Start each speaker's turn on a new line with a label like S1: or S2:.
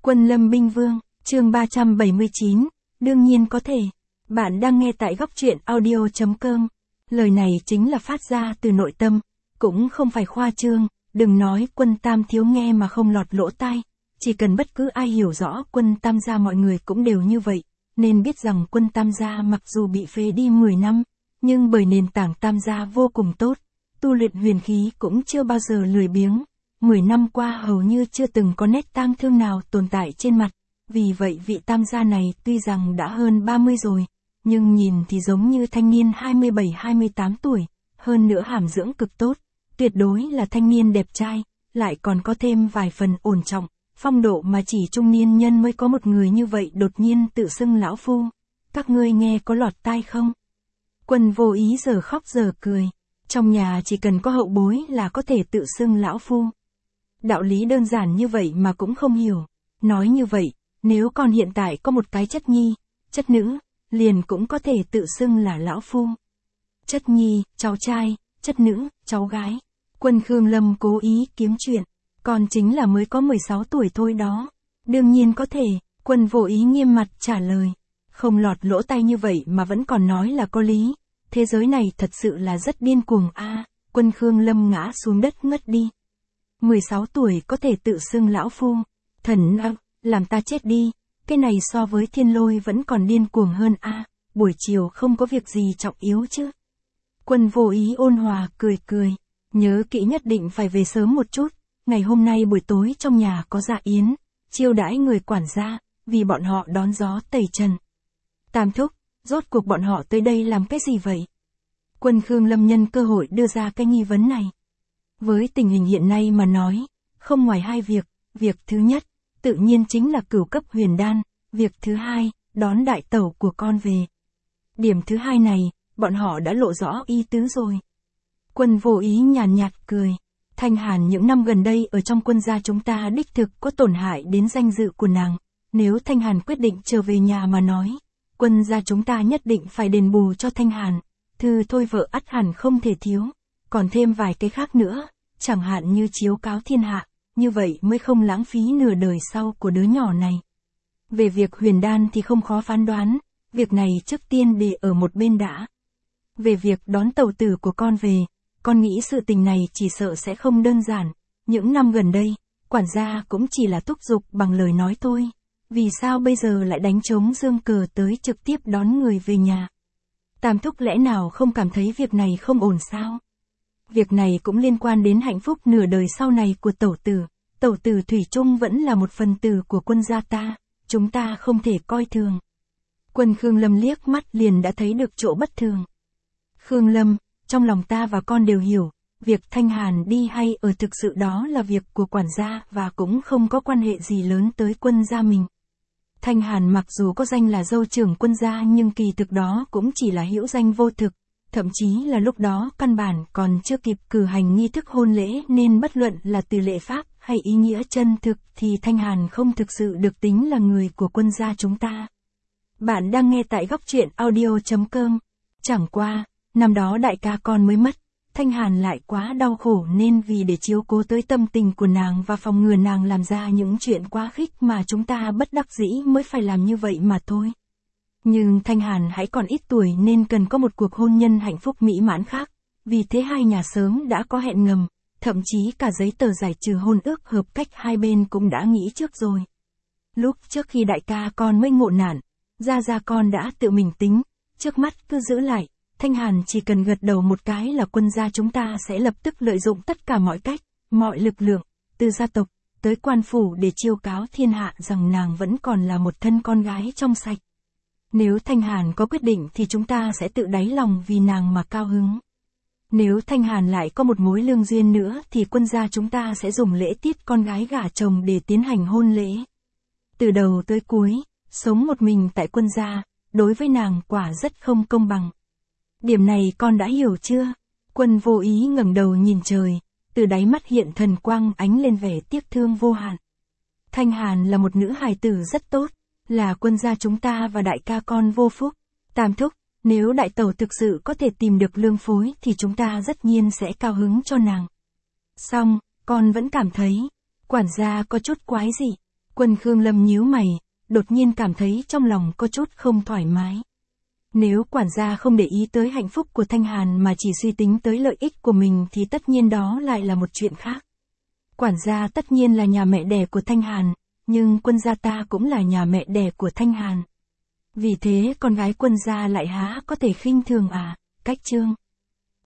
S1: Quân Lâm Binh Vương, chương 379, đương nhiên có thể. Bạn đang nghe tại góc truyện audio.com. Lời này chính là phát ra từ nội tâm, cũng không phải khoa trương, đừng nói Quân Tam thiếu nghe mà không lọt lỗ tai. Chỉ cần bất cứ ai hiểu rõ Quân Tam gia mọi người cũng đều như vậy, nên biết rằng Quân Tam gia mặc dù bị phế đi 10 năm, nhưng bởi nền tảng Tam gia vô cùng tốt, tu luyện huyền khí cũng chưa bao giờ lười biếng. 10 năm qua hầu như chưa từng có nét tang thương nào tồn tại trên mặt, vì vậy vị Tam gia này tuy rằng đã hơn 30 rồi, nhưng nhìn thì giống như thanh niên 27-28 tuổi, hơn nữa hàm dưỡng cực tốt, tuyệt đối là thanh niên đẹp trai, lại còn có thêm vài phần ổn trọng, phong độ mà chỉ trung niên nhân mới có một người như vậy đột nhiên tự xưng lão phu. Các ngươi nghe có lọt tai không? Quân Vô Ý giờ khóc giờ cười, trong nhà chỉ cần có hậu bối là có thể tự xưng lão phu. Đạo lý đơn giản như vậy mà cũng không hiểu. Nói như vậy, nếu con hiện tại có một cái chất nhi, chất nữ, liền cũng có thể tự xưng là lão phu. Chất nhi, cháu trai, chất nữ, cháu gái. Quân Khương Lâm cố ý kiếm chuyện. Con chính là mới có 16 tuổi thôi đó. Đương nhiên có thể, Quân Vô Ý nghiêm mặt trả lời. Không lọt lỗ tai như vậy mà vẫn còn nói là có lý. Thế giới này thật sự là rất điên cuồng a. Quân Khương Lâm ngã xuống đất ngất đi. 16 tuổi có thể tự xưng lão phu. Thần ác, làm ta chết đi. Cái này so với Thiên Lôi vẫn còn điên cuồng hơn a. Buổi chiều không có việc gì trọng yếu chứ. Quân Vô Ý ôn hòa cười cười. Nhớ kỹ nhất định phải về sớm một chút. Ngày hôm nay buổi tối trong nhà có dạ yến, chiêu đãi người quản gia, vì bọn họ đón gió tẩy trần. Tam thúc, rốt cuộc bọn họ tới đây làm cái gì vậy? Quân Khương Lâm nhân cơ hội đưa ra cái nghi vấn này. Với tình hình hiện nay mà nói, không ngoài hai việc, việc thứ nhất, tự nhiên chính là cửu cấp huyền đan, việc thứ hai, đón đại tẩu của con về. Điểm thứ hai này, bọn họ đã lộ rõ ý tứ rồi. Quân Vô Ý nhàn nhạt cười. Thanh Hàn những năm gần đây ở trong quân gia chúng ta đích thực có tổn hại đến danh dự của nàng. Nếu Thanh Hàn quyết định trở về nhà mà nói, quân gia chúng ta nhất định phải đền bù cho Thanh Hàn. Thư thôi vợ ắt hẳn không thể thiếu. Còn thêm vài cái khác nữa, chẳng hạn như chiếu cáo thiên hạ, như vậy mới không lãng phí nửa đời sau của đứa nhỏ này. Về việc huyền đan thì không khó phán đoán, việc này trước tiên để ở một bên đã. Về việc đón tẩu tử của con về, con nghĩ sự tình này chỉ sợ sẽ không đơn giản. Những năm gần đây, quản gia cũng chỉ là thúc giục bằng lời nói thôi. Vì sao bây giờ lại đánh trống dương cờ tới trực tiếp đón người về nhà? Tam thúc lẽ nào không cảm thấy việc này không ổn sao? Việc này cũng liên quan đến hạnh phúc nửa đời sau này của tẩu tử. Tẩu tử thủy chung vẫn là một phần tử của quân gia ta, chúng ta không thể coi thường. Quân Khương Lâm liếc mắt liền đã thấy được chỗ bất thường. Khương Lâm, trong lòng ta và con đều hiểu, việc Thanh Hàn đi hay ở thực sự đó là việc của quản gia và cũng không có quan hệ gì lớn tới quân gia mình. Thanh Hàn mặc dù có danh là dâu trưởng quân gia nhưng kỳ thực đó cũng chỉ là hữu danh vô thực, thậm chí là lúc đó căn bản còn chưa kịp cử hành nghi thức hôn lễ nên bất luận là từ lễ pháp hay ý nghĩa chân thực thì Thanh Hàn không thực sự được tính là người của quân gia chúng ta. Bạn đang nghe tại góc truyện audio.com. Chẳng qua, năm đó đại ca con mới mất, Thanh Hàn lại quá đau khổ nên vì để chiếu cố tới tâm tình của nàng và phòng ngừa nàng làm ra những chuyện quá khích mà chúng ta bất đắc dĩ mới phải làm như vậy mà thôi. Nhưng Thanh Hàn hãy còn ít tuổi nên cần có một cuộc hôn nhân hạnh phúc mỹ mãn khác, vì thế hai nhà sớm đã có hẹn ngầm, thậm chí cả giấy tờ giải trừ hôn ước hợp cách hai bên cũng đã nghĩ trước rồi. Lúc trước khi đại ca con mới ngộ nạn, gia con đã tự mình tính, trước mắt cứ giữ lại. Thanh Hàn chỉ cần gật đầu một cái là quân gia chúng ta sẽ lập tức lợi dụng tất cả mọi cách, mọi lực lượng, từ gia tộc, tới quan phủ để chiêu cáo thiên hạ rằng nàng vẫn còn là một thân con gái trong sạch. Nếu Thanh Hàn có quyết định thì chúng ta sẽ tự đáy lòng vì nàng mà cao hứng. Nếu Thanh Hàn lại có một mối lương duyên nữa thì quân gia chúng ta sẽ dùng lễ tiết con gái gả chồng để tiến hành hôn lễ. Từ đầu tới cuối, sống một mình tại quân gia, đối với nàng quả rất không công bằng. Điểm này con đã hiểu chưa? Quân Vô Ý ngẩng đầu nhìn trời, từ đáy mắt hiện thần quang ánh lên vẻ tiếc thương vô hạn. Thanh Hàn là một nữ hài tử rất tốt, là quân gia chúng ta và đại ca con vô phúc. Tam thúc, nếu đại tẩu thực sự có thể tìm được lương phối thì chúng ta rất nhiên sẽ cao hứng cho nàng. Xong, con vẫn cảm thấy, quản gia có chút quái dị. Quân Khương Lâm nhíu mày, đột nhiên cảm thấy trong lòng có chút không thoải mái. Nếu quản gia không để ý tới hạnh phúc của Thanh Hàn mà chỉ suy tính tới lợi ích của mình thì tất nhiên đó lại là một chuyện khác. Quản gia tất nhiên là nhà mẹ đẻ của Thanh Hàn, nhưng quân gia ta cũng là nhà mẹ đẻ của Thanh Hàn. Vì thế con gái quân gia lại há có thể khinh thường à? Cách chương